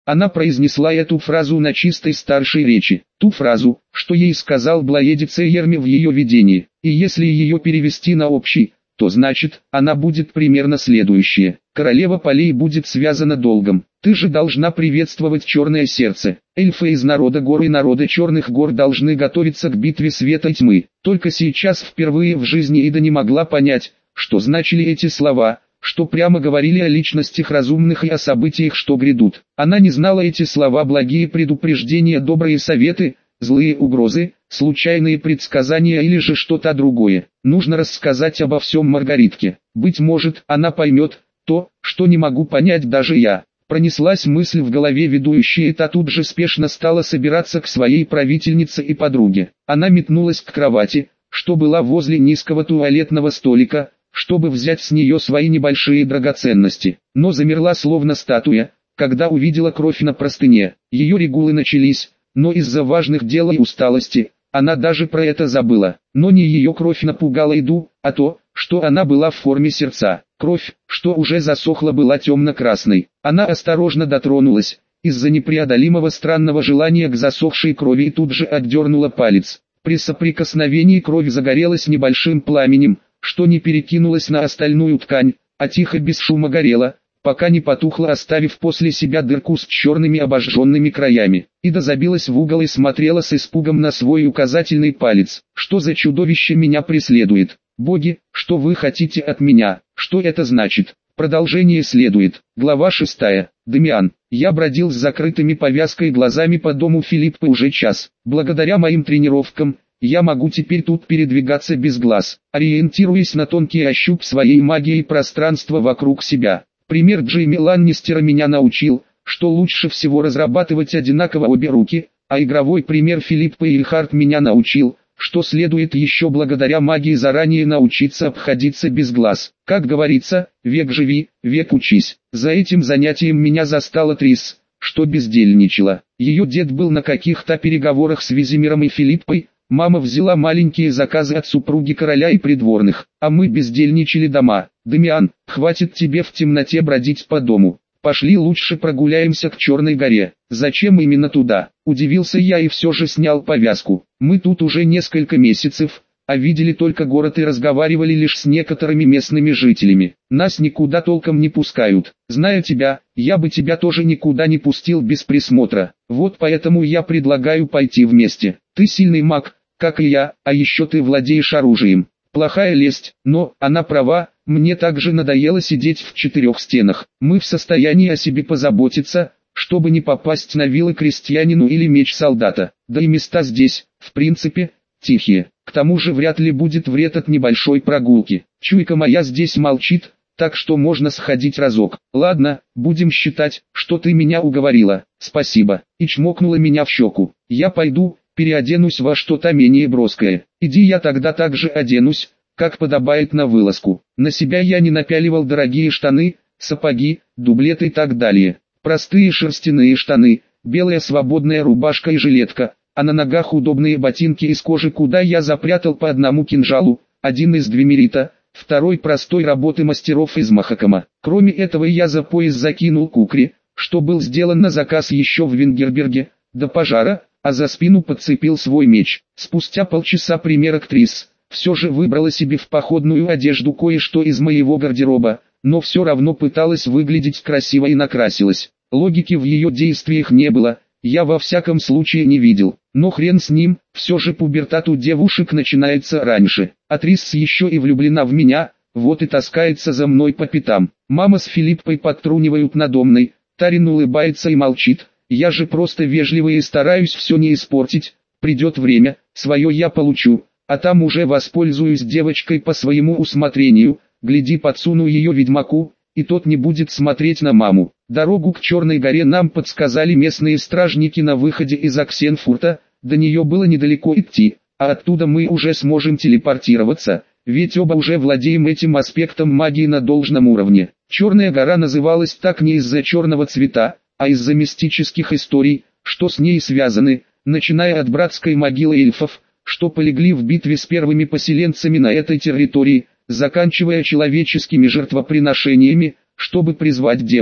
Она произнесла эту фразу на чистой старшей речи, ту фразу, что ей сказал Блаедице Ерми в ее видении, и если ее перевести на общий, то значит, она будет примерно следующее. Королева полей будет связана долгом. Ты же должна приветствовать черное сердце. Эльфы из народа гор и народа черных гор должны готовиться к битве света и тьмы. Только сейчас впервые в жизни Ида не могла понять, что значили эти слова, что прямо говорили о личностях разумных и о событиях, что грядут. Она не знала эти слова благие предупреждения, добрые советы, злые угрозы, случайные предсказания или же что-то другое. Нужно рассказать обо всем Маргаритке. Быть может, она поймет то, что не могу понять даже я. Пронеслась мысль в голове ведущей, и та тут же спешно стала собираться к своей правительнице и подруге. Она метнулась к кровати, что была возле низкого туалетного столика, чтобы взять с нее свои небольшие драгоценности, но замерла словно статуя, когда увидела кровь на простыне. Ее регулы начались, но из-за важных дел и усталости, она даже про это забыла. Но не ее кровь напугала Иду, а то, что она была в форме сердца. Кровь, что уже засохла, была темно-красной. Она осторожно дотронулась, из-за непреодолимого странного желания к засохшей крови, и тут же отдернула палец. При соприкосновении кровь загорелась небольшим пламенем, что не перекинулось на остальную ткань, а тихо без шума горела, пока не потухла, оставив после себя дырку с черными обожженными краями. Ида забилась в угол и смотрела с испугом на свой указательный палец. Что за чудовище меня преследует? Боги, что вы хотите от меня? Что это значит? Продолжение следует. Глава 6. Дамиан. Я бродил с закрытыми повязкой глазами по дому Филиппа уже час. Благодаря моим тренировкам, я могу теперь тут передвигаться без глаз, ориентируясь на тонкий ощупь своей магии пространства вокруг себя. Пример Джейми Ланнистера меня научил, что лучше всего разрабатывать одинаково обе руки, а игровой пример Филиппа Ильхарт меня научил, что следует еще благодаря магии заранее научиться обходиться без глаз. Как говорится, век живи, век учись. За этим занятием меня застала Трис, что бездельничала. Ее дед был на каких-то переговорах с Визимиром и Филиппой. Мама взяла маленькие заказы от супруги короля и придворных, а мы бездельничали дома. Дамиан, хватит тебе в темноте бродить по дому. Пошли лучше прогуляемся к Черной горе. Зачем именно туда? Удивился я и все же снял повязку. Мы тут уже несколько месяцев, а видели только город и разговаривали лишь с некоторыми местными жителями. Нас никуда толком не пускают. Зная тебя, я бы тебя тоже никуда не пустил без присмотра. Вот поэтому я предлагаю пойти вместе. Ты сильный маг, как и я, а еще ты владеешь оружием. Плохая лесть, но она права, мне также надоело сидеть в четырех стенах. Мы в состоянии о себе позаботиться, чтобы не попасть на вилы крестьянину или меч солдата. Да и места здесь, в принципе, тихие. К тому же вряд ли будет вред от небольшой прогулки. Чуйка моя здесь молчит, так что можно сходить разок. Ладно, будем считать, что ты меня уговорила. Спасибо. И чмокнула меня в щеку. Я пойду, переоденусь во что-то менее броское. Иди, я тогда также оденусь, как подобает на вылазку. На себя я не напяливал дорогие штаны, сапоги, дублеты и так далее. Простые шерстяные штаны, белая свободная рубашка и жилетка, а на ногах удобные ботинки из кожи, куда я запрятал по одному кинжалу, один из двемерита, второй простой работы мастеров из Махакама. Кроме этого я за пояс закинул кукри, что был сделан на заказ еще в Венгерберге, до пожара, а за спину подцепил свой меч. Спустя полчаса примерок Трис все же выбрала себе в походную одежду кое-что из моего гардероба, но все равно пыталась выглядеть красиво и накрасилась. Логики в ее действиях не было, я во всяком случае не видел. Но хрен с ним, все же пубертат у девушек начинается раньше. А Трис еще и влюблена в меня, вот и таскается за мной по пятам. Мама с Филиппой подтрунивают надо мной, Тарин улыбается и молчит. Я же просто вежливый и стараюсь все не испортить. Придет время, свое я получу, а там уже воспользуюсь девочкой по своему усмотрению. Гляди, подсуну ее ведьмаку, и тот не будет смотреть на маму. Дорогу к Черной горе нам подсказали местные стражники на выходе из Оксенфурта. До нее было недалеко идти, а оттуда мы уже сможем телепортироваться, ведь оба уже владеем этим аспектом магии на должном уровне. Черная гора называлась так не из-за черного цвета, а из-за мистических историй, что с ней связаны, начиная от братской могилы эльфов, что полегли в битве с первыми поселенцами на этой территории, заканчивая человеческими жертвоприношениями, чтобы призвать демонов.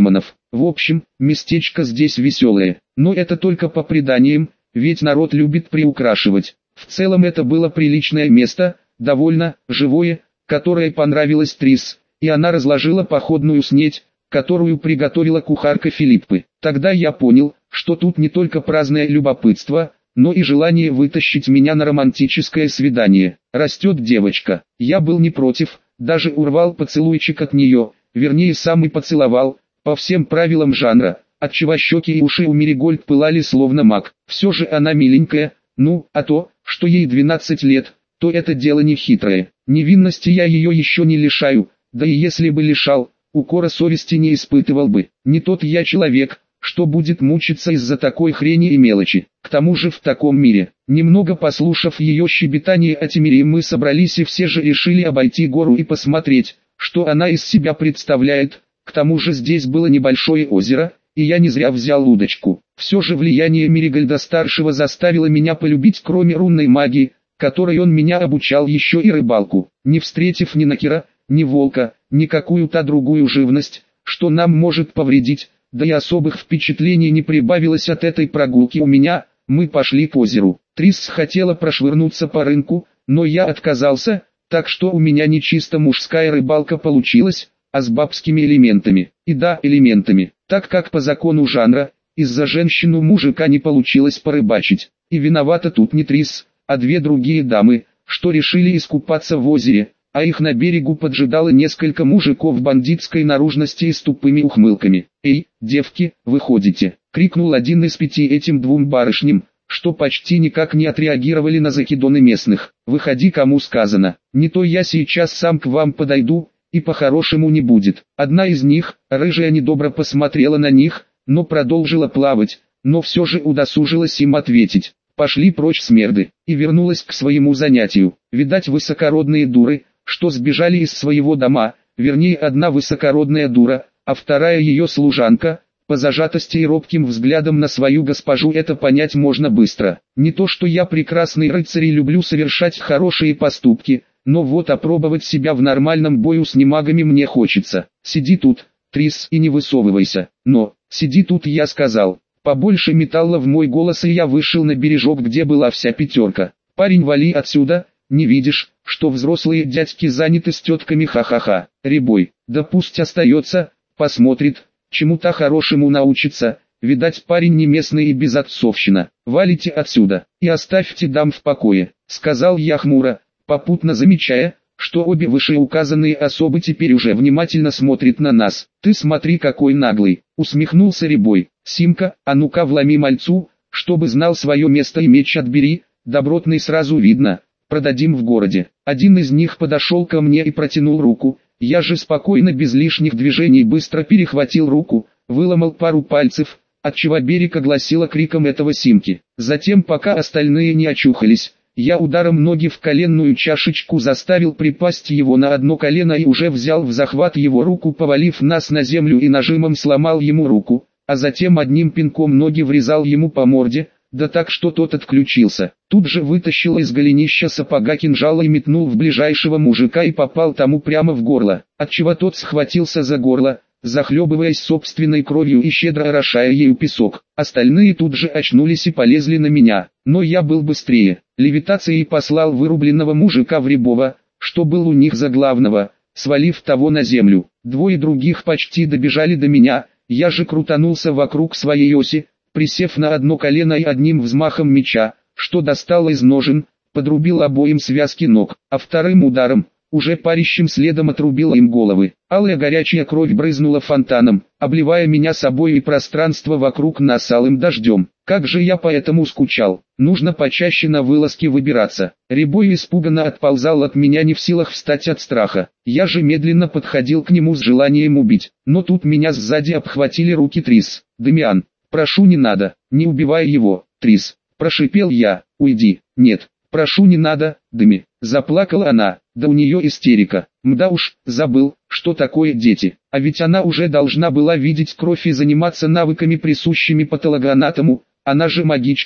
В общем, местечко здесь веселое, но это только по преданиям, ведь народ любит приукрашивать. В целом это было приличное место, довольно живое, которое понравилось Трис, и она разложила походную снеть, которую приготовила кухарка Филиппы. Тогда я понял, что тут не только праздное любопытство, но и желание вытащить меня на романтическое свидание. Растет девочка. Я был не против, даже урвал поцелуйчик от нее, вернее сам и поцеловал, по всем правилам жанра, отчего щеки и уши у Меригольд пылали словно мак. Все же она миленькая, ну, а то, что ей 12 лет, то это дело не хитрое. Невинности я ее еще не лишаю, да и если бы лишал, укора совести не испытывал бы. Не тот я человек, что будет мучиться из-за такой хрени и мелочи. К тому же в таком мире, немного послушав ее щебетание о Тимире, мы собрались и все же решили обойти гору и посмотреть, что она из себя представляет. К тому же здесь было небольшое озеро, и я не зря взял удочку. Все же влияние Меригольда-старшего заставило меня полюбить, кроме рунной магии, которой он меня обучал, еще и рыбалку. Не встретив ни накира, ни волка, ни какую-то другую живность, что нам может повредить, да и особых впечатлений не прибавилось от этой прогулки у меня, мы пошли к озеру. Трис хотела прошвырнуться по рынку, но я отказался, так что у меня не чисто мужская рыбалка получилась, а с бабскими элементами. И да, элементами, так как по закону жанра, из-за женщин у мужика не получилось порыбачить. И виновата тут не Трис, а две другие дамы, что решили искупаться в озере, а их на берегу поджидало несколько мужиков бандитской наружности и с тупыми ухмылками. «Эй, девки, выходите!» — крикнул один из 5 этим двум барышням, что почти никак не отреагировали на закидоны местных. «Выходи, кому сказано, не то я сейчас сам к вам подойду, и по-хорошему не будет». Одна из них, рыжая, недобро посмотрела на них, но продолжила плавать, но все же удосужилась им ответить: «Пошли прочь, смерды», и вернулась к своему занятию. Видать, высокородные дуры, что сбежали из своего дома, вернее одна высокородная дура, а вторая ее служанка. По зажатости и робким взглядом на свою госпожу это понять можно быстро. Не то что я прекрасный рыцарь и люблю совершать хорошие поступки, но вот опробовать себя в нормальном бою с немагами мне хочется. «Сиди тут, Трис, и не высовывайся». «Но, сиди тут», я сказал. Побольше металла в мой голос, и я вышел на бережок, где была вся пятерка. «Парень, вали отсюда, не видишь, что взрослые дядьки заняты с тетками, ха-ха-ха». Рябой: «Да пусть остается, посмотрит, чему-то хорошему научится, видать парень не местный и безотцовщина. Валите отсюда, и оставьте дам в покое», сказал я хмуро, попутно замечая, что обе вышеуказанные особы теперь уже внимательно смотрят на нас. «Ты смотри, какой наглый», усмехнулся Рябой. «Симка, а ну-ка вломи мальцу, чтобы знал свое место, и меч отбери, добротный сразу видно, продадим в городе». Один из них подошел ко мне и протянул руку. Я же спокойно, без лишних движений, быстро перехватил руку, выломал пару пальцев, отчего берег огласило криком этого Симки. Затем, пока остальные не очухались, я ударом ноги в коленную чашечку заставил припасть его на одно колено и уже взял в захват его руку, повалив нас на землю, и нажимом сломал ему руку, а затем одним пинком ноги врезал ему по морде, да так, что тот отключился. Тут же вытащил из голенища сапога кинжал и метнул в ближайшего мужика и попал тому прямо в горло, отчего тот схватился за горло, захлебываясь собственной кровью и щедро орошая ею песок. Остальные тут же очнулись и полезли на меня, но я был быстрее. Левитацией послал вырубленного мужика в Рябова, что был у них за главного, свалив того на землю. Двое других почти добежали до меня, я же крутанулся вокруг своей оси, присев на одно колено и одним взмахом меча, что достал из ножен, подрубил обоим связки ног, а вторым ударом, уже парящим следом, отрубил им головы. Алая горячая кровь брызнула фонтаном, обливая меня собой и пространство вокруг нас алым дождем. Как же я поэтому скучал. Нужно почаще на вылазки выбираться. Рябой испуганно отползал от меня, не в силах встать от страха. Я же медленно подходил к нему с желанием убить, но тут меня сзади обхватили руки Трис. «Дамиан, прошу, не надо, не убивай его, Трис», прошипел я. «Уйди». «Нет, прошу, не надо, Дами». Заплакала она, да у нее истерика. Мда уж, забыл, что такое дети. А ведь она уже должна была видеть кровь и заниматься навыками, присущими патологоанатому. Она же магичка,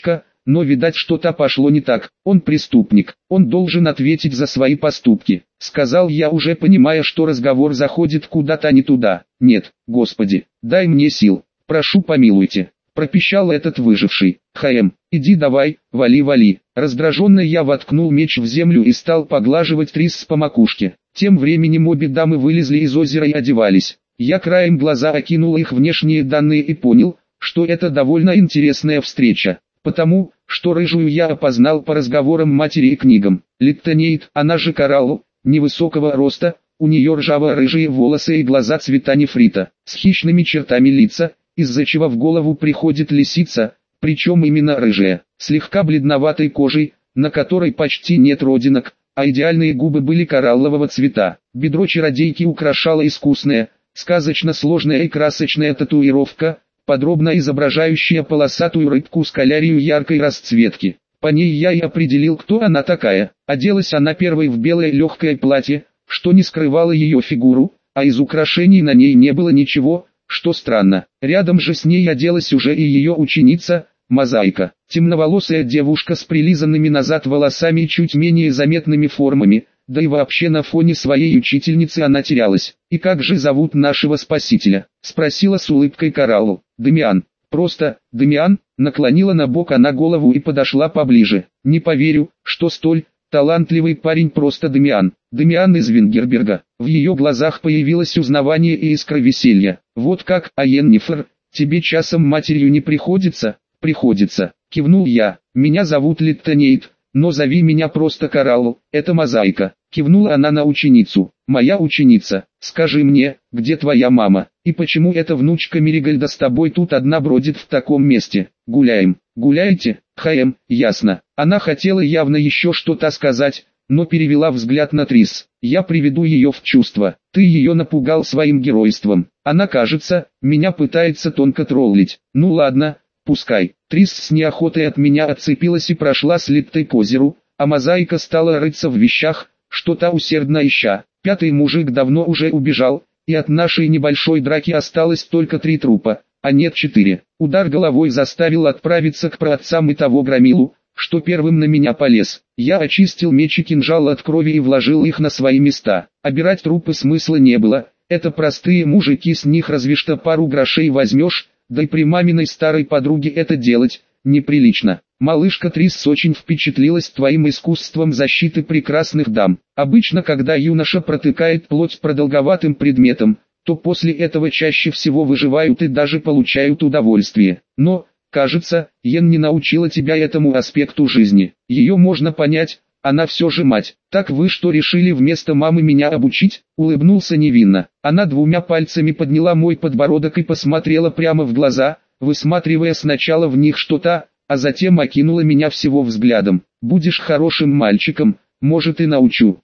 но видать что-то пошло не так. Он преступник, он должен ответить за свои поступки, сказал я, уже понимая, что разговор заходит куда-то не туда. Нет, Господи, дай мне сил, прошу помилуйте, пропищал этот выживший. Иди давай, вали. Раздраженно я воткнул меч в землю и стал поглаживать Трисс по макушке. Тем временем обе дамы вылезли из озера и одевались. Я краем глаза окинул их внешние данные и понял, что это довольно интересная встреча, потому что рыжую я опознал по разговорам матери и книгам. Литтенейд, она же Кораллу, невысокого роста, у нее ржаво-рыжие волосы и глаза цвета нефрита, с хищными чертами лица, из-за чего в голову приходит лисица, причем именно рыжая, слегка бледноватой кожей, на которой почти нет родинок, а идеальные губы были кораллового цвета. Бедро чародейки украшала искусная, сказочно сложная и красочная татуировка, подробно изображающая полосатую рыбку-скалярию яркой расцветки. По ней я и определил, кто она такая. Оделась она первой в белое легкое платье, что не скрывало ее фигуру, а из украшений на ней не было ничего, что странно. Рядом же с ней оделась уже и ее ученица, Мозаика. Темноволосая девушка с прилизанными назад волосами и чуть менее заметными формами, да и вообще на фоне своей учительницы она терялась. «И как же зовут нашего спасителя?» — спросила с улыбкой Кораллу. «Дамиан. Просто, Дамиан», — наклонила на бок она голову и подошла поближе. «Не поверю, что столь талантливый парень просто Дамиан. Дамиан из Вингерберга». В ее глазах появилось узнавание и искра веселья. «Вот как, а Йеннифер, тебе часом матерью не приходится?» «Приходится», — кивнул я. «Меня зовут Литтенейд, но зови меня просто Кораллу, это Мозаика». Кивнула она на ученицу. «Моя ученица, скажи мне, где твоя мама, и почему эта внучка Меригальда с тобой тут одна бродит в таком месте? Гуляем». «Гуляете?» Ясно». Она хотела явно еще что-то сказать, но перевела взгляд на Трисс. «Я приведу ее в чувство. Ты ее напугал своим геройством. Она, кажется, меня пытается тонко троллить. Ну ладно, пускай». Трисс с неохотой от меня отцепилась и прошла с Литтой к озеру, а Мозаика стала рыться в вещах, что-то усердно ища. Пятый мужик давно уже убежал, и от нашей небольшой драки осталось только 3 трупа, а нет 4. Удар головой заставил отправиться к праотцам и того громилу, что первым на меня полез. Я очистил меч и кинжал от крови и вложил их на свои места. Обирать трупы смысла не было, это простые мужики, с них разве что пару грошей возьмешь, да и при маминой старой подруге это делать неприлично. Малышка Трисс очень впечатлилась твоим искусством защиты прекрасных дам. Обычно, когда юноша протыкает плоть продолговатым предметом, то после этого чаще всего выживают и даже получают удовольствие. Но, кажется, Йен не научила тебя этому аспекту жизни. Ее можно понять, она все же мать. Так вы что, решили вместо мамы меня обучить? Улыбнулся невинно. Она 2 пальцами подняла мой подбородок и посмотрела прямо в глаза, высматривая сначала в них что-то, а затем окинула меня всего взглядом. «Будешь хорошим мальчиком, может и научу».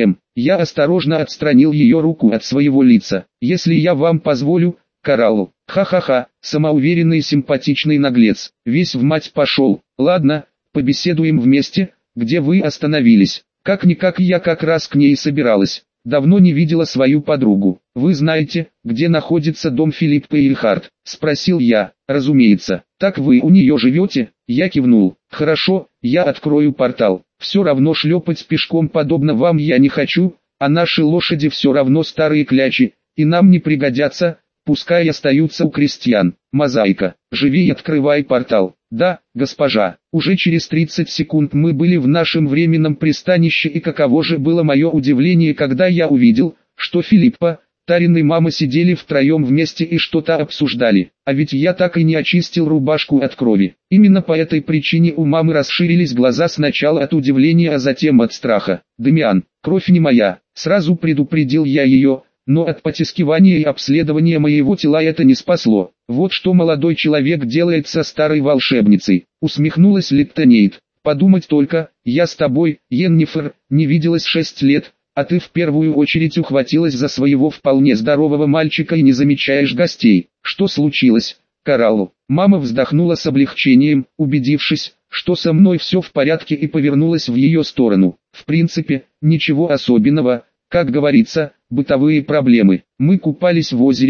Я осторожно отстранил ее руку от своего лица. «Если я вам позволю, Кораллу». Ха-ха-ха, самоуверенный и симпатичный наглец. Весь в мать пошел. «Ладно, побеседуем вместе, где вы остановились». Как-никак я как раз к ней собиралась. Давно не видела свою подругу. «Вы знаете, где находится дом Филиппа Ильхард?» — спросил я. «Разумеется». «Так вы у нее живете?» Я кивнул. «Хорошо, я открою портал. Все равно шлепать пешком подобно вам я не хочу, а наши лошади все равно старые клячи, и нам не пригодятся, пускай остаются у крестьян». «Мозаика, живи и открывай портал». «Да, госпожа». Уже через 30 секунд мы были в нашем временном пристанище, и каково же было мое удивление, когда я увидел, что Филиппа, Тарин и мама сидели втроем вместе и что-то обсуждали. А ведь я так и не очистил рубашку от крови. Именно по этой причине у мамы расширились глаза сначала от удивления, а затем от страха. «Дамиан, кровь не моя», сразу предупредил я ее, но от потискивания и обследования моего тела это не спасло. «Вот что молодой человек делает со старой волшебницей», усмехнулась Литтенейд. «Подумать только, я с тобой, Йеннифер, не виделась 6 лет, а ты в первую очередь ухватилась за своего вполне здорового мальчика и не замечаешь гостей. Что случилось, Кораллу?» Мама вздохнула с облегчением, убедившись, что со мной все в порядке, и повернулась в ее сторону. «В принципе, ничего особенного, как говорится, бытовые проблемы. Мы купались в озере,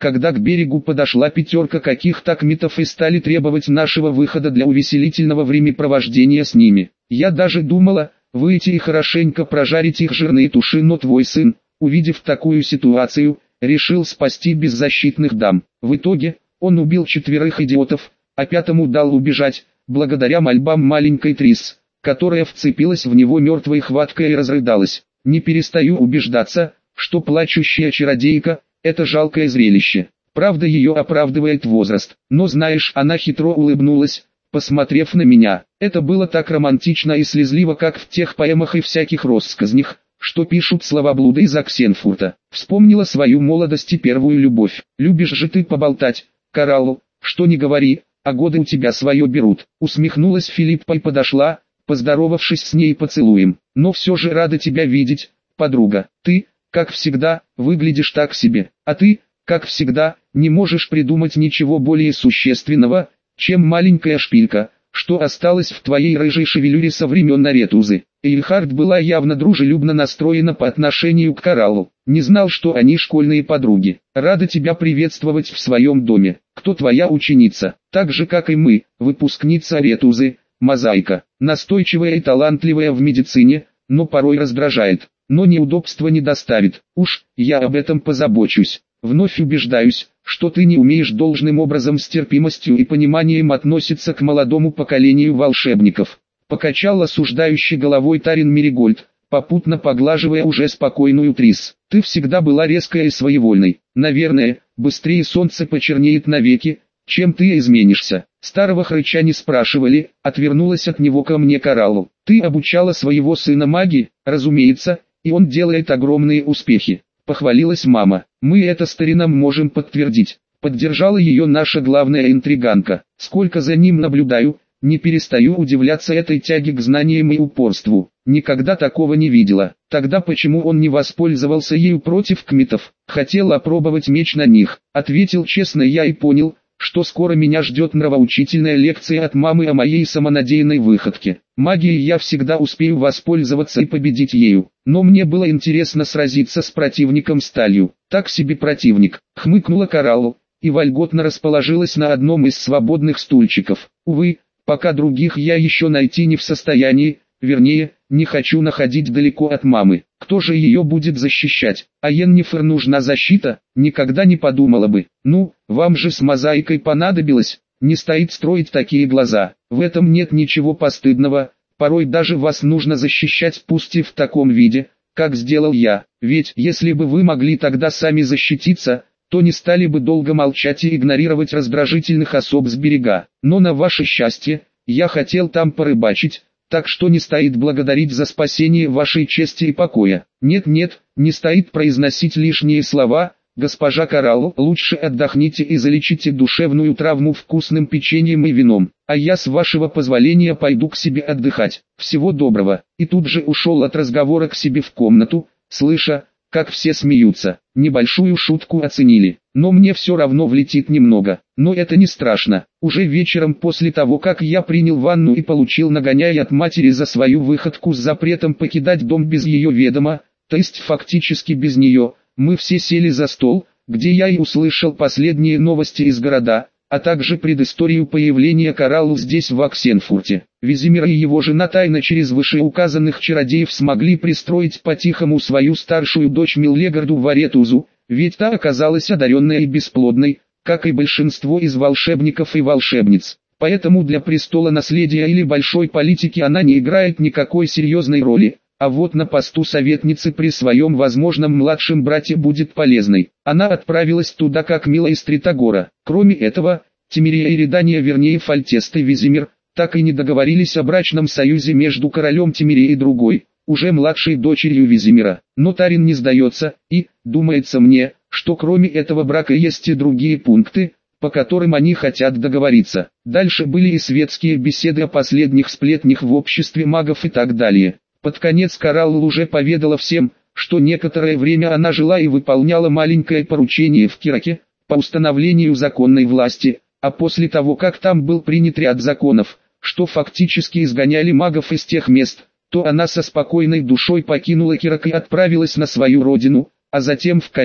когда к берегу подошла пятерка каких-то кметов и стали требовать нашего выхода для увеселительного времяпровождения с ними. Я даже думала, выйти и хорошенько прожарить их жирные туши, но твой сын, увидев такую ситуацию, решил спасти беззащитных дам. В итоге, он убил 4 идиотов, а 5-му дал убежать, благодаря мольбам маленькой Трис, которая вцепилась в него мертвой хваткой и разрыдалась. Не перестаю убеждаться, что плачущая чародейка – это жалкое зрелище. Правда, ее оправдывает возраст, но знаешь, она хитро улыбнулась, посмотрев на меня. Это было так романтично и слезливо, как в тех поэмах и всяких россказнях, что пишут словоблуды из Оксенфурта. Вспомнила свою молодость и первую любовь. Любишь же ты поболтать, Коралл, что не говори, а годы у тебя свое берут. Усмехнулась Филиппа и подошла, поздоровавшись с ней поцелуем. Но все же рада тебя видеть, подруга. Ты, как всегда, выглядишь так себе. А ты, как всегда, не можешь придумать ничего более существенного, чем маленькая шпилька, что осталось в твоей рыжей шевелюре со времен Аретузы. Эйльхард была явно дружелюбно настроена по отношению к Кораллу. Не знал, что они школьные подруги. Рада тебя приветствовать в своем доме. Кто твоя ученица? Так же, как и мы, выпускница Аретузы, Мозаика. Настойчивая и талантливая в медицине, но порой раздражает. Но неудобства не доставит. Уж, я об этом позабочусь. Вновь убеждаюсь, что ты не умеешь должным образом с терпимостью и пониманием относиться к молодому поколению волшебников. Покачал осуждающей головой Тарин Меригольд, попутно поглаживая уже спокойную Трис. Ты всегда была резкой и своевольной. Наверное, быстрее солнце почернеет навеки, чем ты изменишься. Старого хрыча не спрашивали, отвернулась от него ко мне Коралл. Ты обучала своего сына магии, разумеется, и он делает огромные успехи. Похвалилась мама. Мы это старинам можем подтвердить. Поддержала ее наша главная интриганка. Сколько за ним наблюдаю, не перестаю удивляться этой тяге к знаниям и упорству. Никогда такого не видела. Тогда почему он не воспользовался ею против кметов? Хотел опробовать меч на них. Ответил честно я и понял, что скоро меня ждет нравоучительная лекция от мамы о моей самонадеянной выходке. Магией я всегда успею воспользоваться и победить ею. Но мне было интересно сразиться с противником сталью. Так себе противник. Хмыкнула Коралл и вольготно расположилась на одном из свободных стульчиков. Увы, пока других я еще найти не в состоянии, вернее, не хочу находить далеко от мамы. Кто же ее будет защищать? А Йеннифер нужна защита? Никогда не подумала бы. Ну, вам же с Мозаикой понадобилось. Не стоит строить такие глаза. В этом нет ничего постыдного. Порой даже вас нужно защищать, пусть и в таком виде, как сделал я. Ведь если бы вы могли тогда сами защититься, то не стали бы долго молчать и игнорировать раздражительных особ с берега. Но на ваше счастье, я хотел там порыбачить, так что не стоит благодарить за спасение вашей чести и покоя. Нет-нет, не стоит произносить лишние слова, госпожа Коралл, лучше отдохните и залечите душевную травму вкусным печеньем и вином, а я с вашего позволения пойду к себе отдыхать. Всего доброго. И тут же ушел от разговора к себе в комнату, слыша, как все смеются. Небольшую шутку оценили, но мне все равно влетит немного. Но это не страшно. Уже вечером после того, как я принял ванну и получил нагоняй от матери за свою выходку с запретом покидать дом без ее ведома, то есть фактически без нее, мы все сели за стол, где я и услышал последние новости из города, а также предысторию появления Коралл здесь в Оксенфурте. Визимир и его жена тайно через вышеуказанных чародеев смогли пристроить по-тихому свою старшую дочь Милегарду в Аретузу, ведь та оказалась одаренной и бесплодной, как и большинство из волшебников и волшебниц. Поэтому для престола наследия или большой политики она не играет никакой серьезной роли. А вот на посту советницы при своем возможном младшем брате будет полезной. Она отправилась туда как Мила из Тритогора. Кроме этого, Тимирия и Редания, вернее Фальтест и Визимир, так и не договорились о брачном союзе между королем Тимирией и другой, уже младшей дочерью Визимира. Но Тарин не сдается, и, думается мне, что кроме этого брака есть и другие пункты, по которым они хотят договориться. Дальше были и светские беседы о последних сплетнях в обществе магов и так далее. Под конец Коралл уже поведала всем, что некоторое время она жила и выполняла маленькое поручение в Кираке, по установлению законной власти, а после того как там был принят ряд законов, что фактически изгоняли магов из тех мест, то она со спокойной душой покинула Кирак и отправилась на свою родину, а затем в Кавир,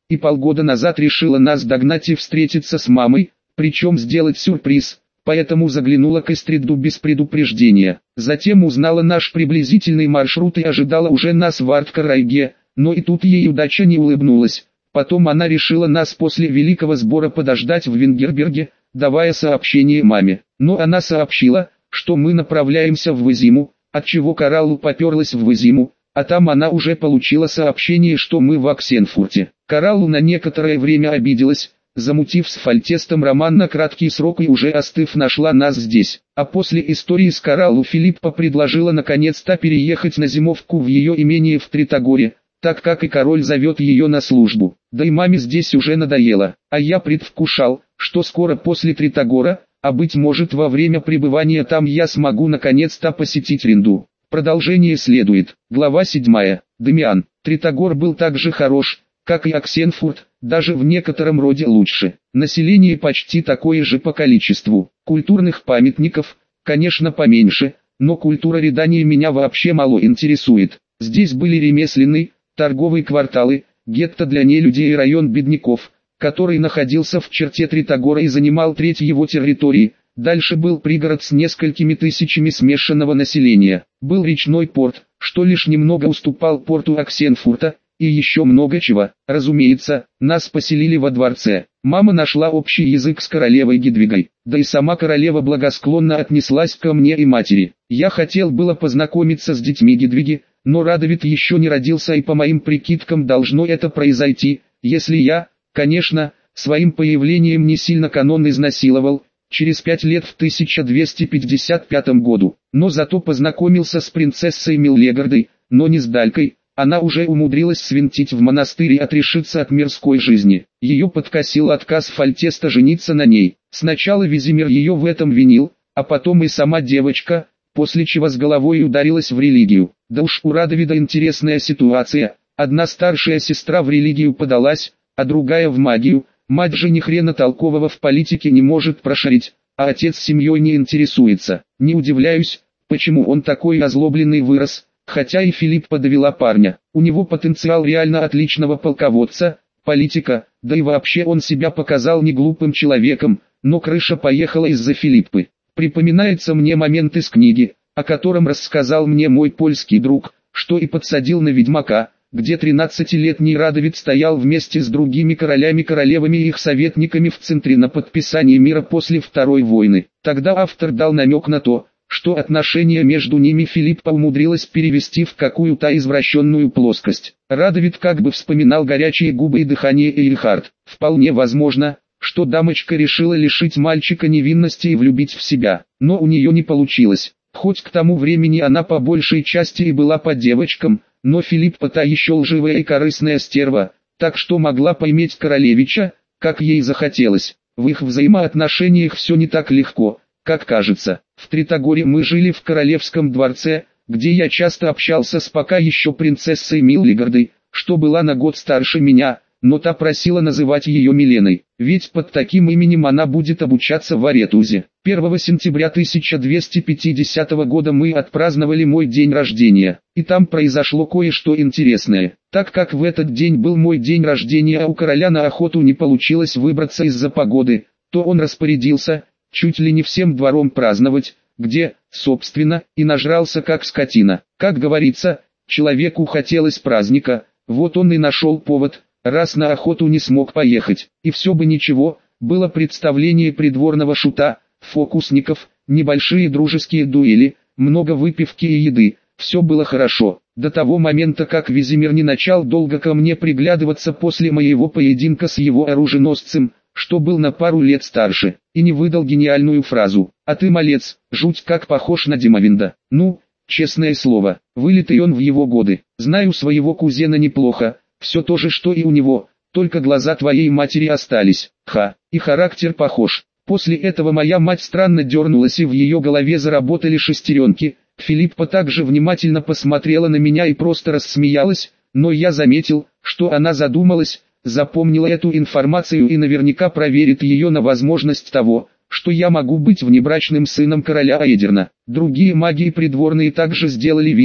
и полгода назад решила нас догнать и встретиться с мамой, причем сделать сюрприз, поэтому заглянула к Эстриду без предупреждения. Затем узнала наш приблизительный маршрут и ожидала уже нас в Арткарайге, но и тут ей удача не улыбнулась. Потом она решила нас после великого сбора подождать в Венгерберге, давая сообщение маме. Но она сообщила, что мы направляемся в Визиму, отчего Кораллу поперлась в Визиму, а там она уже получила сообщение, что мы в Оксенфурте. Кораллу на некоторое время обиделась, замутив с Фальтестом роман на краткий срок и уже остыв нашла нас здесь. А после истории с Кораллу Филиппа предложила наконец-то переехать на зимовку в ее имение в Тритогоре, так как и король зовет ее на службу. Да и маме здесь уже надоело, а я предвкушал, что скоро после Тритогора, а быть может во время пребывания там я смогу наконец-то посетить Ринду. Продолжение следует. Глава 7. Дамиан. Тритогор был так же хорош, как и Оксенфурт, даже в некотором роде лучше. Население почти такое же по количеству. Культурных памятников, конечно, поменьше, но культура Ридания меня вообще мало интересует. Здесь были ремесленные, торговые кварталы, гетто для нелюдей и район бедняков, который находился в черте Тритогора и занимал треть его территории. Дальше был пригород с несколькими тысячами смешанного населения. Был речной порт, что лишь немного уступал порту Оксенфурта, и еще много чего. Разумеется, нас поселили во дворце. Мама нашла общий язык с королевой Гедвигой, да и сама королева благосклонно отнеслась ко мне и матери. Я хотел было познакомиться с детьми Гедвиги, но Радовид еще не родился, и по моим прикидкам должно это произойти, если я, конечно, своим появлением не сильно канон изнасиловал, через 5 лет в 1255 году. Но зато познакомился с принцессой Миллегардой, но не с Далькой. Она уже умудрилась свинтить в монастырь и отрешиться от мирской жизни. Ее подкосил отказ Фальтеста жениться на ней. Сначала Визимир ее в этом винил, а потом и сама девочка, после чего с головой ударилась в религию. Да уж у Радовида интересная ситуация. Одна старшая сестра в религию подалась, а другая в магию. Мать же ни хрена толкового в политике не может прошарить, а отец семьей не интересуется. Не удивляюсь, почему он такой озлобленный вырос. Хотя и Филиппа довела парня. У него потенциал реально отличного полководца, политика, да и вообще он себя показал не глупым человеком, но крыша поехала из-за Филиппы. Припоминается мне момент из книги, о котором рассказал мне мой польский друг, что и подсадил на ведьмака, где 13-летний Радовид стоял вместе с другими королями-королевами и их советниками в центре на подписании мира после Второй войны. Тогда автор дал намек на то, что отношения между ними Филиппа умудрилась перевести в какую-то извращенную плоскость. Радовид как бы вспоминал горячие губы и дыхание Эйльхард. Вполне возможно, что дамочка решила лишить мальчика невинности и влюбить в себя, но у нее не получилось. Хоть к тому времени она по большей части и была под девочкам, но Филиппа-то еще лживая и корыстная стерва, так что могла поиметь королевича, как ей захотелось. В их взаимоотношениях все не так легко, как кажется. В Тритогоре мы жили в королевском дворце, где я часто общался с пока еще принцессой Миллигардой, что была на год старше меня, но та просила называть ее Миленой, ведь под таким именем она будет обучаться в Аретузе. 1 сентября 1250 года мы отпраздновали мой день рождения, и там произошло кое-что интересное. Так как в этот день был мой день рождения, а у короля на охоту не получилось выбраться из-за погоды, то он распорядился чуть ли не всем двором праздновать, где, собственно, и нажрался как скотина. Как говорится, человеку хотелось праздника, вот он и нашел повод, раз на охоту не смог поехать. И все бы ничего, было представление придворного шута, фокусников, небольшие дружеские дуэли, много выпивки и еды, все было хорошо. До того момента, как Визимир не начал долго ко мне приглядываться после моего поединка с его оруженосцем, что был на пару лет старше, и не выдал гениальную фразу: «А ты, малец, жуть как похож на Димовинда». Ну, честное слово, вылитый он в его годы. Знаю своего кузена неплохо, все то же, что и у него, только глаза твоей матери остались. Ха, и характер похож. После этого моя мать странно дернулась и в ее голове заработали шестеренки. Филиппа также внимательно посмотрела на меня и просто рассмеялась, но я заметил, что она задумалась, запомнила эту информацию и наверняка проверит ее на возможность того, что я могу быть внебрачным сыном короля Аэдерна. Другие маги и придворные также сделали вид,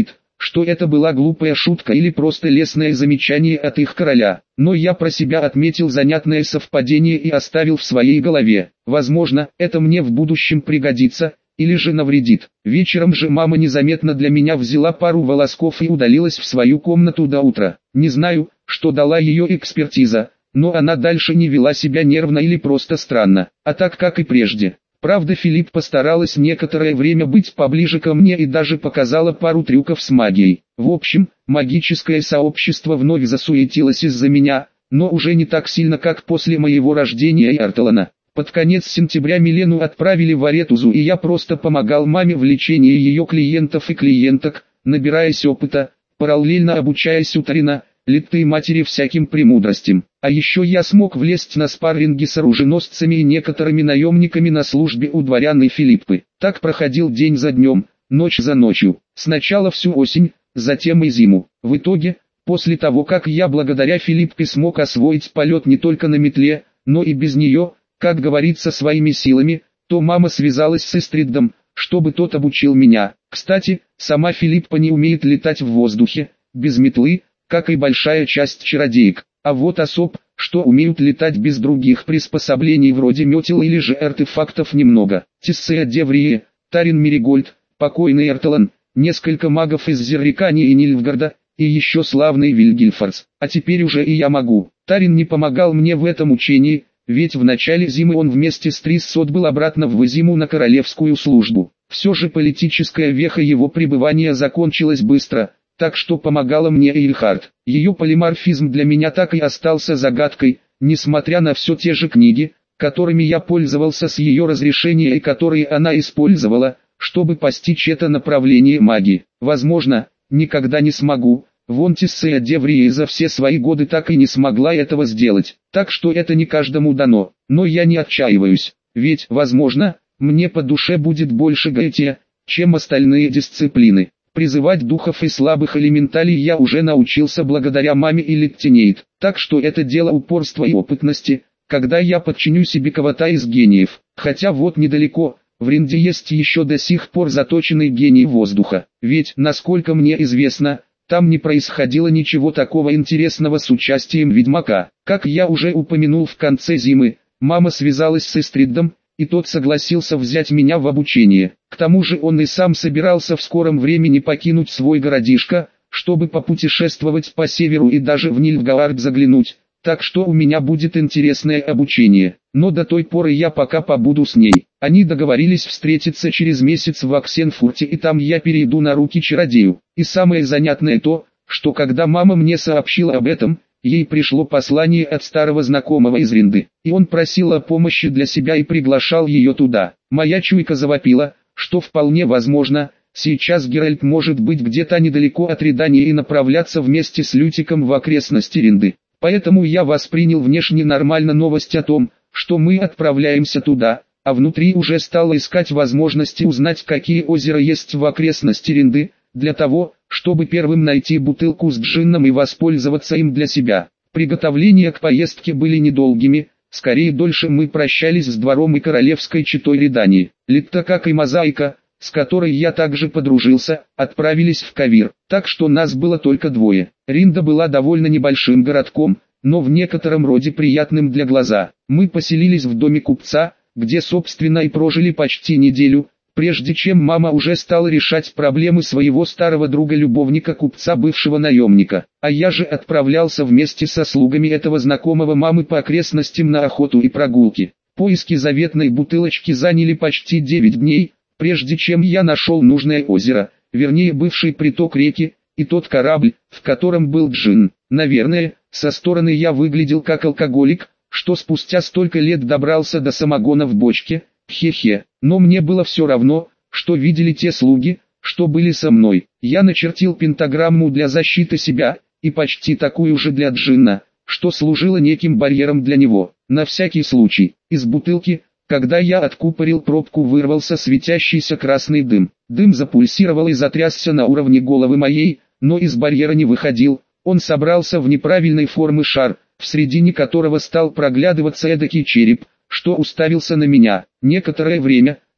что это была глупая шутка или просто лестное замечание от их короля. Но я про себя отметил занятное совпадение и оставил в своей голове. Возможно, это мне в будущем пригодится, или же навредит. Вечером же мама незаметно для меня взяла пару волосков и удалилась в свою комнату до утра. Не знаю, что дала ее экспертиза, но она дальше не вела себя нервно или просто странно, а так как и прежде. Правда, Филипп постаралась некоторое время быть поближе ко мне и даже показала пару трюков с магией. В общем, магическое сообщество вновь засуетилось из-за меня, но уже не так сильно, как после моего рождения и Арталана. Под конец сентября Милену отправили в Аретузу, и я просто помогал маме в лечении ее клиентов и клиенток, набираясь опыта, параллельно обучаясь у Тарина, литтой матери всяким премудростям. А еще я смог влезть на спарринги с оруженосцами и некоторыми наемниками на службе у дворян и Филиппы. Так проходил день за днем, ночь за ночью. Сначала всю осень, затем и зиму. В итоге, после того как я благодаря Филиппе смог освоить полет не только на метле, но и без нее, как говорится, своими силами, то мама связалась с Истридом, чтобы тот обучил меня. Кстати, сама Филиппа не умеет летать в воздухе, без метлы, как и большая часть чародеек. А вот особ, что умеют летать без других приспособлений вроде метел или же артефактов немного. Тиссея Деврие, Тарин Меригольд, покойный Эрталан, несколько магов из Зеррикани и Нильфгарда, и еще славный Вильгельфорс. А теперь уже и я могу. Тарин не помогал мне в этом учении, ведь в начале зимы он вместе с Трисс отбыл обратно в Визиму на королевскую службу. Все же политическая веха его пребывания закончилась быстро, так что помогала мне Эйльхард. Ее полиморфизм для меня так и остался загадкой, несмотря на все те же книги, которыми я пользовался с ее разрешения и которые она использовала, чтобы постичь это направление магии. Возможно, никогда не смогу. Вон Тиссея Деврия за все свои годы так и не смогла этого сделать, так что это не каждому дано. Но я не отчаиваюсь, ведь, возможно, мне по душе будет больше Гаэтия, чем остальные дисциплины. Призывать духов и слабых элементалей я уже научился благодаря маме и Леттинейд, так что это дело упорства и опытности, когда я подчиню себе кого-то из гениев. Хотя вот недалеко, в Ринде есть еще до сих пор заточенный гений воздуха, ведь, насколько мне известно, там не происходило ничего такого интересного с участием ведьмака. Как я уже упомянул, в конце зимы, мама связалась с Истридом, и тот согласился взять меня в обучение. К тому же он и сам собирался в скором времени покинуть свой городишко, чтобы попутешествовать по северу и даже в Нильфгаард заглянуть, так что у меня будет интересное обучение. Но до той поры я пока побуду с ней. Они договорились встретиться через месяц в Оксенфурте, и там я перейду на руки чародею. И самое занятное то, что когда мама мне сообщила об этом, ей пришло послание от старого знакомого из Ринды, и он просил о помощи для себя и приглашал ее туда. Моя чуйка завопила, что вполне возможно, сейчас Геральт может быть где-то недалеко от Редания и направляться вместе с Лютиком в окрестности Ринды. Поэтому я воспринял внешне нормально новость о том, что мы отправляемся туда, а внутри уже стал искать возможности узнать, какие озера есть в окрестности Ринды, для того, чтобы первым найти бутылку с джинном и воспользоваться им для себя. Приготовления к поездке были недолгими, скорее дольше мы прощались с двором и королевской четой Редании. Литта, как и Мозаика, с которой я также подружился, отправились в Кавир, так что нас было только двое. Ринда была довольно небольшим городком, но в некотором роде приятным для глаза. Мы поселились в доме купца, где собственно и прожили почти неделю, прежде чем мама уже стала решать проблемы своего старого друга-любовника купца, бывшего наемника. А я же отправлялся вместе со слугами этого знакомого мамы по окрестностям на охоту и прогулки. Поиски заветной бутылочки заняли почти 9 дней, прежде чем я нашел нужное озеро, вернее бывший приток реки, и тот корабль, в котором был джин. Наверное, со стороны я выглядел как алкоголик, что спустя столько лет добрался до самогона в бочке, хе-хе. Но мне было все равно, что видели те слуги, что были со мной. Я начертил пентаграмму для защиты себя, и почти такую же для джинна, что служила неким барьером для него. На всякий случай, из бутылки, когда я откупорил пробку, вырвался светящийся красный дым. Дым запульсировал и затрясся на уровне головы моей, но из барьера не выходил. Он собрался в неправильной формы шар, в середине которого стал проглядываться эдакий череп, что уставился на меня. Некоторое время,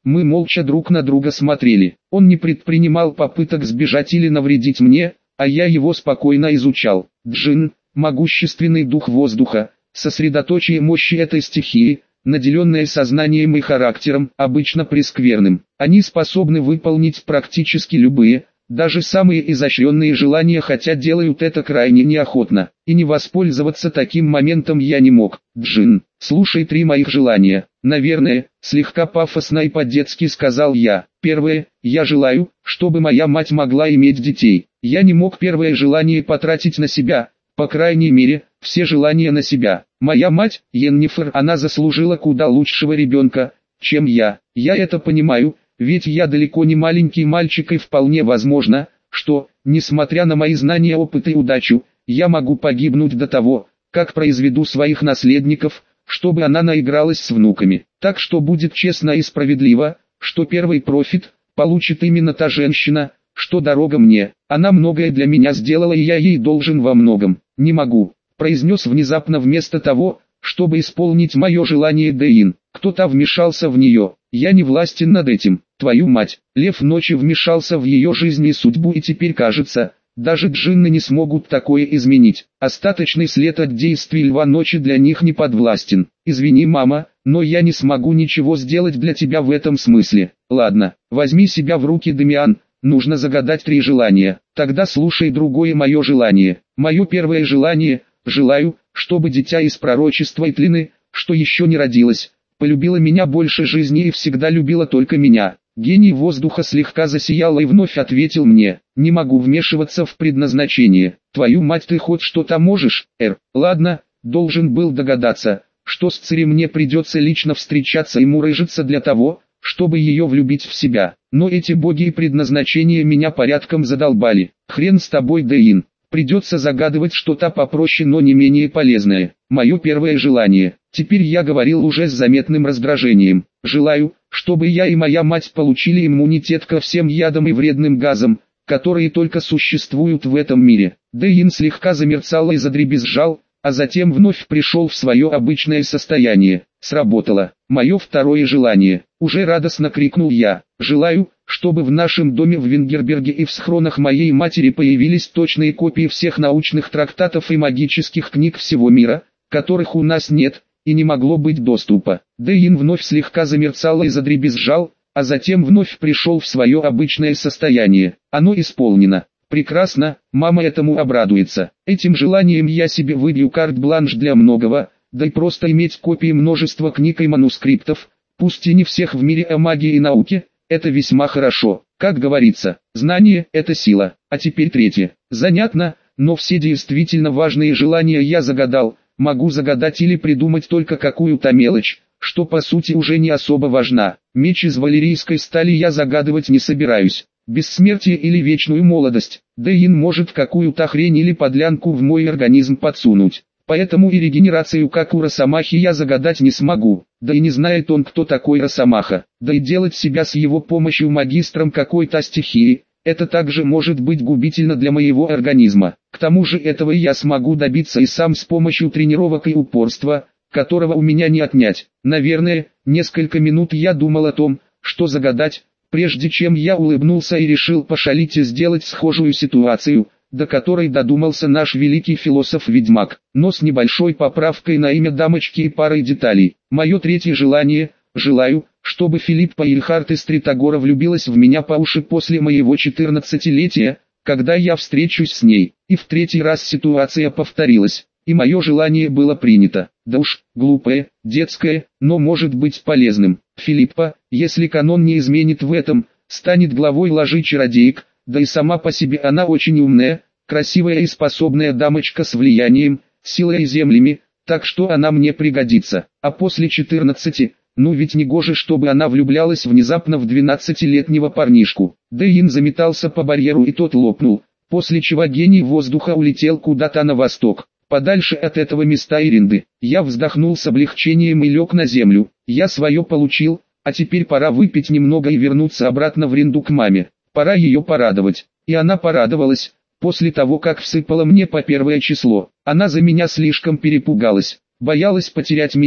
Мы молча друг на друга смотрели. Он не предпринимал попыток сбежать или навредить мне, а я его спокойно изучал. Джин, могущественный дух воздуха, сосредоточие мощи этой стихии, наделенные сознанием и характером, обычно прескверным. Они способны выполнить практически любые, даже самые изощренные желания, хотя делают это крайне неохотно, и не воспользоваться таким моментом я не мог. Джин, слушай 3 моих желания. Наверное, слегка пафосно и по-детски сказал я. Первое, я желаю, чтобы моя мать могла иметь детей. Я не мог первое желание потратить на себя, по крайней мере, все желания на себя. Моя мать, Йеннифер, она заслужила куда лучшего ребенка, чем я. Я это понимаю. Ведь я далеко не маленький мальчик, и вполне возможно, что, несмотря на мои знания, опыт и удачу, я могу погибнуть до того, как произведу своих наследников, чтобы она наигралась с внуками. Так что будет честно и справедливо, что первый профит получит именно та женщина, что дорога мне. Она многое для меня сделала, и я ей должен во многом. Не могу, произнес внезапно вместо того, чтобы исполнить мое желание Дэйн. Кто-то вмешался в нее. Я не властен над этим. Твою мать, лев ночи вмешался в ее жизнь и судьбу, и теперь кажется, даже джинны не смогут такое изменить. Остаточный след от действий льва ночи для них не подвластен. Извини, мама, но я не смогу ничего сделать для тебя в этом смысле. Ладно, возьми себя в руки, Дамиан, нужно загадать 3 желания. Тогда слушай другое мое желание. Мое первое желание, желаю, чтобы дитя из пророчества Итлины, что еще не родилось, полюбила меня больше жизни и всегда любила только меня. Гений воздуха слегка засиял и вновь ответил мне: не могу вмешиваться в предназначение. Твою мать, ты хоть что-то можешь, Ладно, должен был догадаться, что с Цири мне придется лично встречаться и мурыжиться для того, чтобы ее влюбить в себя. Но эти боги и предназначения меня порядком задолбали. Хрен с тобой, Дэйн. Придется загадывать что-то попроще, но не менее полезное. Мое первое желание. Теперь я говорил уже с заметным раздражением. Желаю, чтобы я и моя мать получили иммунитет ко всем ядам и вредным газам, которые только существуют в этом мире. Дэйн слегка замерцал и задребезжал, а затем вновь пришел в свое обычное состояние. Сработало. Мое второе желание. Уже радостно крикнул я. Желаю, чтобы в нашем доме в Вингерберге и в схронах моей матери появились точные копии всех научных трактатов и магических книг всего мира, которых у нас нет, и не могло быть доступа. Дэйн вновь слегка замерцал и задребезжал, а затем вновь пришел в свое обычное состояние. Оно исполнено. Прекрасно, мама этому обрадуется. Этим желанием я себе выбью карт-бланш для многого, да и просто иметь копии множества книг и манускриптов, пусть и не всех в мире о магии и науке, это весьма хорошо. Как говорится, знание – это сила. А теперь третье. Занятно, но все действительно важные желания я загадал. Могу загадать или придумать только какую-то мелочь, что по сути уже не особо важна. Меч из валерийской стали я загадывать не собираюсь. Бессмертие или вечную молодость. Дэйн может какую-то хрень или подлянку в мой организм подсунуть. Поэтому и регенерацию как у Росомахи я загадать не смогу. Да и не знает он, кто такой Росомаха. Да и делать себя с его помощью магистром какой-то стихии, это также может быть губительно для моего организма. К тому же этого я смогу добиться и сам с помощью тренировок и упорства, которого у меня не отнять. Наверное, несколько минут я думал о том, что загадать, прежде чем я улыбнулся и решил пошалить и сделать схожую ситуацию, до которой додумался наш великий философ-ведьмак, но с небольшой поправкой на имя дамочки и парой деталей. Мое третье желание, желаю, чтобы Филиппа Ильхарт из Тритагора влюбилась в меня по уши после моего 14-летия, когда я встречусь с ней. И в 3-й раз ситуация повторилась, и мое желание было принято. Да уж, глупое, детское, но может быть полезным. Филиппа, если канон не изменит в этом, станет главой ложи чародеек, да и сама по себе она очень умная, красивая и способная дамочка с влиянием, силой и землями, так что она мне пригодится. А после 14, ну ведь не гоже, чтобы она влюблялась внезапно в 12-летнего парнишку. Дэйн заметался по барьеру и тот лопнул, после чего гений воздуха улетел куда-то на восток, подальше от этого места Иринды. Я вздохнул с облегчением и лег на землю. Я свое получил, а теперь пора выпить немного и вернуться обратно в Ринду к маме. Пора ее порадовать. И она порадовалась, после того как всыпала мне по 1 число. Она за меня слишком перепугалась, боялась потерять меня,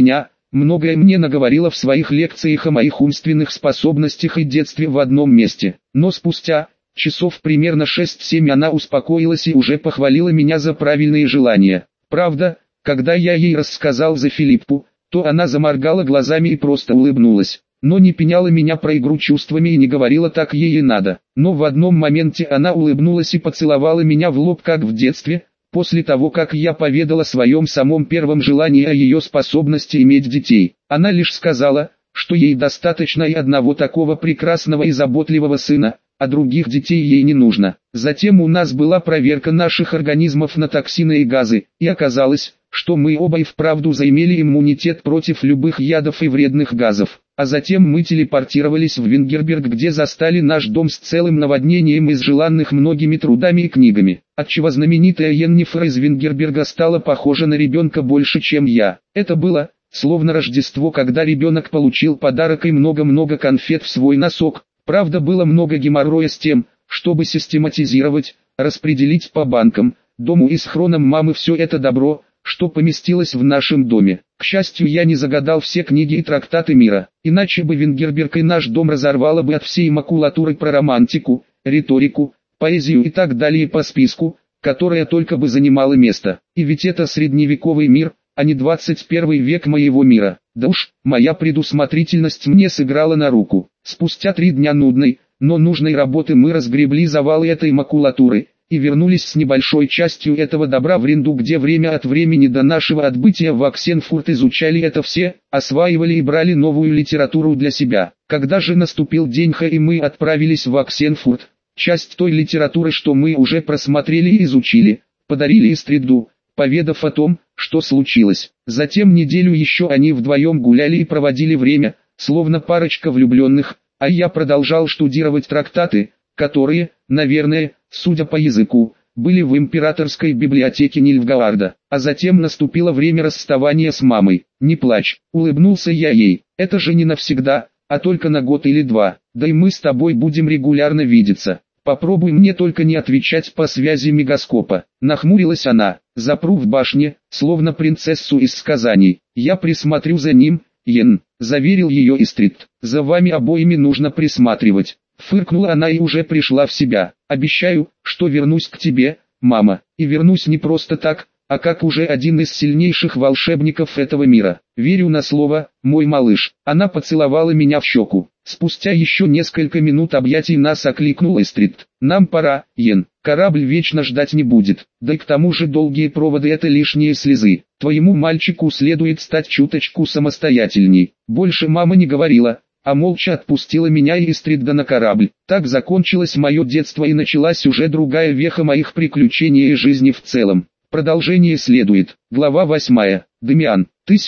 многое мне наговорила в своих лекциях о моих умственных способностях и детстве в одном месте. Но спустя часов примерно 6-7 она успокоилась и уже похвалила меня за правильные желания. Правда, когда я ей рассказал за Филиппу, то она заморгала глазами и просто улыбнулась. Но не пеняла меня про игру чувствами и не говорила так ей и надо. Но в одном моменте она улыбнулась и поцеловала меня в лоб как в детстве, после того как я поведал о своем самом первом желании о ее способности иметь детей. Она лишь сказала, что ей достаточно и одного такого прекрасного и заботливого сына, а других детей ей не нужно. Затем у нас была проверка наших организмов на токсины и газы, и оказалось, что мы оба и вправду заимели иммунитет против любых ядов и вредных газов. А затем мы телепортировались в Вингерберг, где застали наш дом с целым наводнением из желанных многими трудами и книгами, отчего знаменитая Йеннифер из Вингерберга стала похожа на ребенка больше, чем я. Это было, словно Рождество, когда ребенок получил подарок и много-много конфет в свой носок. Правда, было много геморроя с тем, чтобы систематизировать, распределить по банкам, дому и схронам мамы все это добро, что поместилось в нашем доме. К счастью, я не загадал все книги и трактаты мира, иначе бы Вингерберг и наш дом разорвало бы от всей макулатуры про романтику, риторику, поэзию и так далее по списку, которая только бы занимала место. И ведь это средневековый мир, а не 21 век моего мира. Да уж, моя предусмотрительность мне сыграла на руку. Спустя 3 дня нудной, но нужной работы мы разгребли завалы этой макулатуры и вернулись с небольшой частью этого добра в Ринду, где время от времени до нашего отбытия в Оксенфурт изучали это все, осваивали и брали новую литературу для себя. Когда же наступил день Х и мы отправились в Оксенфурт, часть той литературы, что мы уже просмотрели и изучили, подарили Истриду, поведав о том, что случилось. Затем неделю еще они вдвоем гуляли и проводили время, словно парочка влюбленных, а я продолжал штудировать трактаты, которые, наверное, судя по языку, были в императорской библиотеке Нильфгаарда. А затем наступило время расставания с мамой. «Не плачь», — улыбнулся я ей, — «это же не навсегда, а только на год или 2, да и мы с тобой будем регулярно видеться. Попробуй мне только не отвечать по связи мегаскопа». Нахмурилась она. «Запру в башне, словно принцессу из сказаний. Я присмотрю за ним, Йен», — заверил ее Истрид. «За вами обоими нужно присматривать». Фыркнула она и уже пришла в себя. «Обещаю, что вернусь к тебе, мама, и вернусь не просто так, а как уже один из сильнейших волшебников этого мира. Верю на слово, мой малыш». Она поцеловала меня в щеку. Спустя еще несколько минут объятий нас окликнул Истрид. «Нам пора, Йен, корабль вечно ждать не будет, да и к тому же долгие проводы — это лишние слезы. Твоему мальчику следует стать чуточку самостоятельней». Больше мама не говорила, а молча отпустила меня и Истрида на корабль. Так закончилось мое детство и началась уже другая веха моих приключений и жизни в целом. Продолжение следует. Глава 8. Дамиан.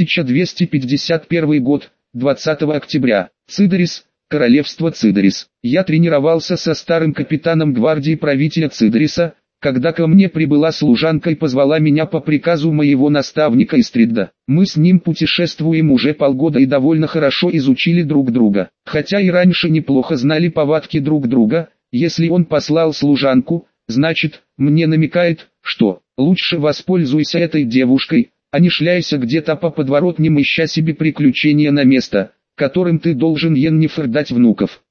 1251 год. 20 октября. Цидорис. Королевство Цидорис. Я тренировался со старым капитаном гвардии правителя Цидориса, когда ко мне прибыла служанка и позвала меня по приказу моего наставника Истрида. Мы с ним путешествуем уже полгода и довольно хорошо изучили друг друга. Хотя и раньше неплохо знали повадки друг друга, если он послал служанку, значит, мне намекает, что лучше воспользуйся этой девушкой, а не шляйся где-то по подворотням, ища себе приключения на место, которым ты должен Йеннифер дать внуков.